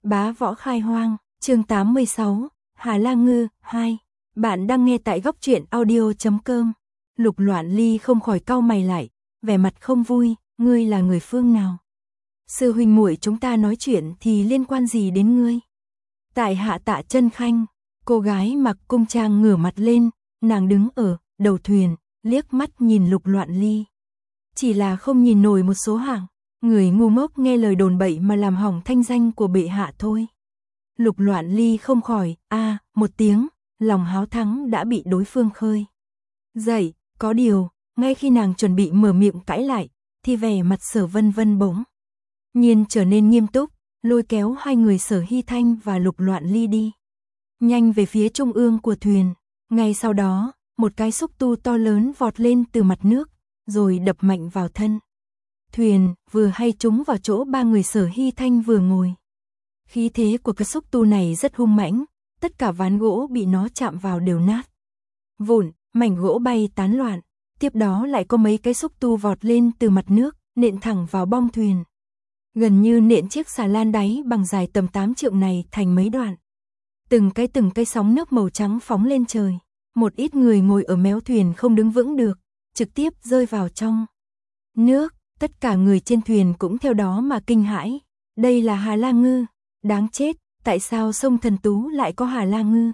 Bá võ khai hoang, chương 86, Hà La Ngư, 2. Bạn đang nghe tại góc truyện audio.com. Lục Loạn Ly không khỏi cau mày lại, vẻ mặt không vui, ngươi là người phương nào? Sư huynh muội chúng ta nói chuyện thì liên quan gì đến ngươi? Tại hạ Tạ Chân Khanh, cô gái mặc cung trang ngửa mặt lên, nàng đứng ở đầu thuyền, liếc mắt nhìn Lục Loạn Ly. Chỉ là không nhìn nổi một số hạng, người ngu ngốc nghe lời đồn bậy mà làm hỏng thanh danh của bệ hạ thôi. Lục Loạn Ly không khỏi, một tiếng, lòng háo thắng đã bị đối phương khơi dậy, có điều, ngay khi nàng chuẩn bị mở miệng cãi lại, thì vẻ mặt Sở Vân Vân bỗng nhiên trở nên nghiêm túc, lôi kéo hai người Sở Hy Thanh và Lục Loạn Ly đi nhanh về phía trung ương của thuyền. Ngay sau đó, một cái xúc tu to lớn vọt lên từ mặt nước, rồi đập mạnh vào thân thuyền, vừa hay trúng vào chỗ ba người Sở Hy Thanh vừa ngồi. Khí thế của cái xúc tu này rất hung mãnh, tất cả ván gỗ bị nó chạm vào đều nát vụn, mảnh gỗ bay tán loạn. Tiếp đó lại có mấy cái xúc tu vọt lên từ mặt nước, nện thẳng vào bong thuyền, gần như nện chiếc xà lan đáy bằng dài tầm 8 trượng này thành mấy đoạn. Từng cây sóng nước màu trắng phóng lên trời. Một ít người ngồi ở méo thuyền không đứng vững được, trực tiếp rơi vào trong nước. Tất cả người trên thuyền cũng theo đó mà kinh hãi. Đây là Hà La Ngư, đáng chết, tại sao sông Thần Tú lại có Hà La Ngư?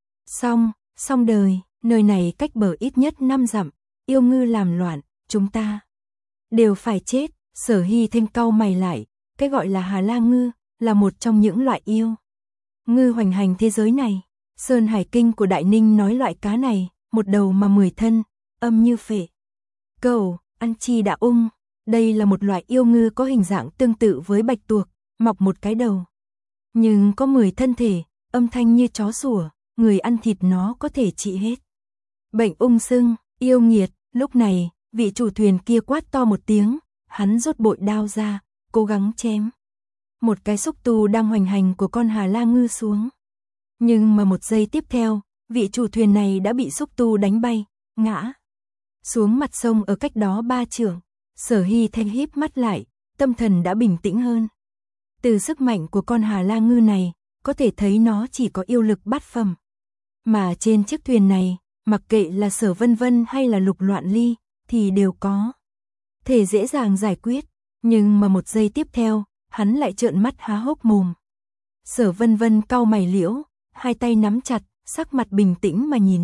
Xong đời, nơi này cách bờ ít nhất 5 dặm, yêu ngư làm loạn, chúng ta đều phải chết. Sở Hy Thanh cau mày lại, cái gọi là Hà La Ngư là một trong những loại yêu ngư hoành hành thế giới này. Sơn Hải Kinh của Đại Ninh nói loại cá này, một đầu mà 10 thân, âm như phệ cầu, ăn chi đã ung. Đây là một loại yêu ngư có hình dạng tương tự với bạch tuộc, mọc một cái đầu, nhưng có 10 thân thể, âm thanh như chó sủa, người ăn thịt nó có thể trị hết bệnh ung sưng, yêu nghiệt. Lúc này, vị chủ thuyền kia quát to một tiếng, hắn rút bội đao ra, cố gắng chém một cái xúc tu đang hoành hành của con Hà La Ngư xuống. Nhưng mà một giây tiếp theo, vị chủ thuyền này đã bị xúc tu đánh bay, ngã xuống mặt sông ở cách đó 3 trượng. Sở Hy Thanh híp mắt lại, tâm thần đã bình tĩnh hơn. Từ sức mạnh của con Hà La Ngư này, có thể thấy nó chỉ có yêu lực bát phẩm. Mà trên chiếc thuyền này, mặc kệ là Sở Vân Vân hay là Lục Loạn Ly, thì đều có thể dễ dàng giải quyết. Nhưng mà một giây tiếp theo, hắn lại trợn mắt há hốc mồm. Sở Vân Vân cau mày liễu, hai tay nắm chặt, sắc mặt bình tĩnh mà nhìn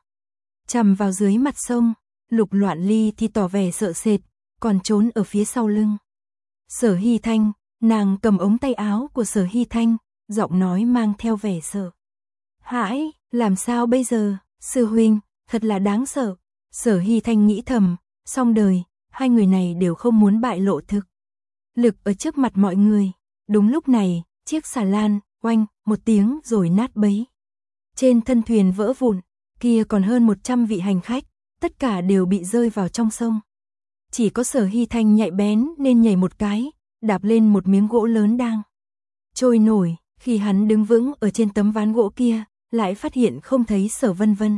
chằm vào dưới mặt sông. Lục Loạn Ly thì tỏ vẻ sợ sệt, còn trốn ở phía sau lưng Sở Hy Thanh. Nàng cầm ống tay áo của Sở Hy Thanh, giọng nói mang theo vẻ sợ hãi. Làm sao bây giờ, sư huynh, thật là đáng sợ. Sở Hy Thanh nghĩ thầm, xong đời, hai người này đều không muốn bại lộ thực lực ở trước mặt mọi người. Đúng lúc này, chiếc xà lan, oanh, một tiếng rồi nát bấy. Trên thân thuyền vỡ vụn, kia còn hơn 100 vị hành khách, tất cả đều bị rơi vào trong sông. Chỉ có Sở Hy Thanh nhạy bén nên nhảy một cái, đạp lên một miếng gỗ lớn đang trôi nổi. Khi hắn đứng vững ở trên tấm ván gỗ kia, lại phát hiện không thấy Sở Vân Vân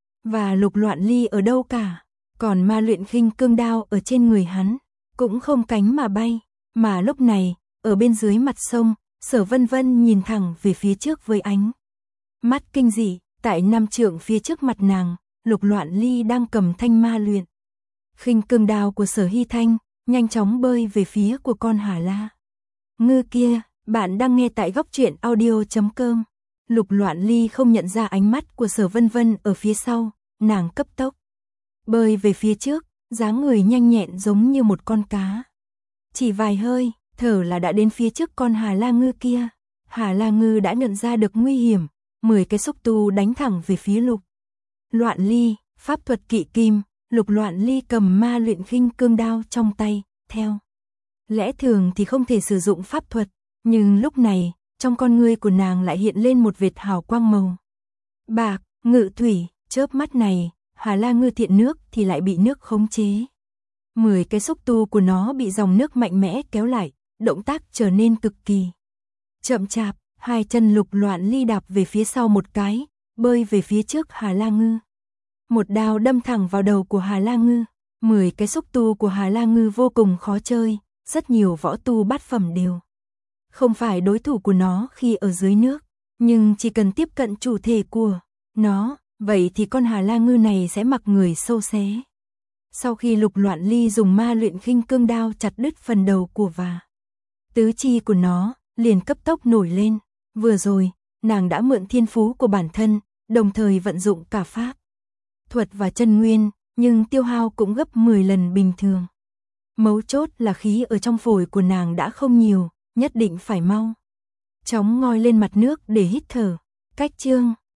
và Lục Loạn Ly ở đâu cả. Còn ma luyện khinh cương đao ở trên người hắn cũng không cánh mà bay. Mà lúc này, ở bên dưới mặt sông, Sở Vân Vân nhìn thẳng về phía trước với ánh mắt kinh dị. Tại 5 trượng phía trước mặt nàng, Lục Loạn Ly đang cầm thanh ma luyện khinh cương đao của Sở Hy Thanh, nhanh chóng bơi về phía của con Hà La Ngư kia. Bạn đang nghe tại góc truyện audio.com. Lục Loạn Ly không nhận ra ánh mắt của Sở Vân Vân ở phía sau, nàng cấp tốc bơi về phía trước, dáng người nhanh nhẹn giống như một con cá. Chỉ vài hơi thở là đã đến phía trước con Hà La Ngư kia. Hà La Ngư đã nhận ra được nguy hiểm, 10 cái xúc tu đánh thẳng về phía Lục Loạn Ly. Pháp thuật kỵ kim, Lục Loạn Ly cầm ma luyện khinh cương đao trong tay, theo lẽ thường thì không thể sử dụng pháp thuật, nhưng lúc này, trong con ngươi của nàng lại hiện lên một vệt hào quang màu bạc, ngự thủy. Chớp mắt này, Hà La Ngư thiện nước thì lại bị nước khống chế. 10 cái xúc tu của nó bị dòng nước mạnh mẽ kéo lại, động tác trở nên cực kỳ chậm chạp. Hai chân Lục Loạn Ly đạp về phía sau một cái, bơi về phía trước Hà La Ngư. Một đao đâm thẳng vào đầu của Hà La Ngư. 10 cái xúc tu của Hà La Ngư vô cùng khó chơi, rất nhiều võ tu bát phẩm đều không phải đối thủ của nó khi ở dưới nước, nhưng chỉ cần tiếp cận chủ thể của nó, vậy thì con Hà La Ngư này sẽ mặc người sâu xé. Sau khi Lục Loạn Ly dùng ma luyện khinh cương đao chặt đứt phần đầu của và tứ chi của nó, liền cấp tốc nổi lên. Vừa rồi, nàng đã mượn thiên phú của bản thân, đồng thời vận dụng cả pháp thuật và chân nguyên, nhưng tiêu hao cũng gấp 10 lần bình thường. Mấu chốt là khí ở trong phổi của nàng đã không nhiều, nhất định phải mau chóng ngoi lên mặt nước để hít thở. Cách chương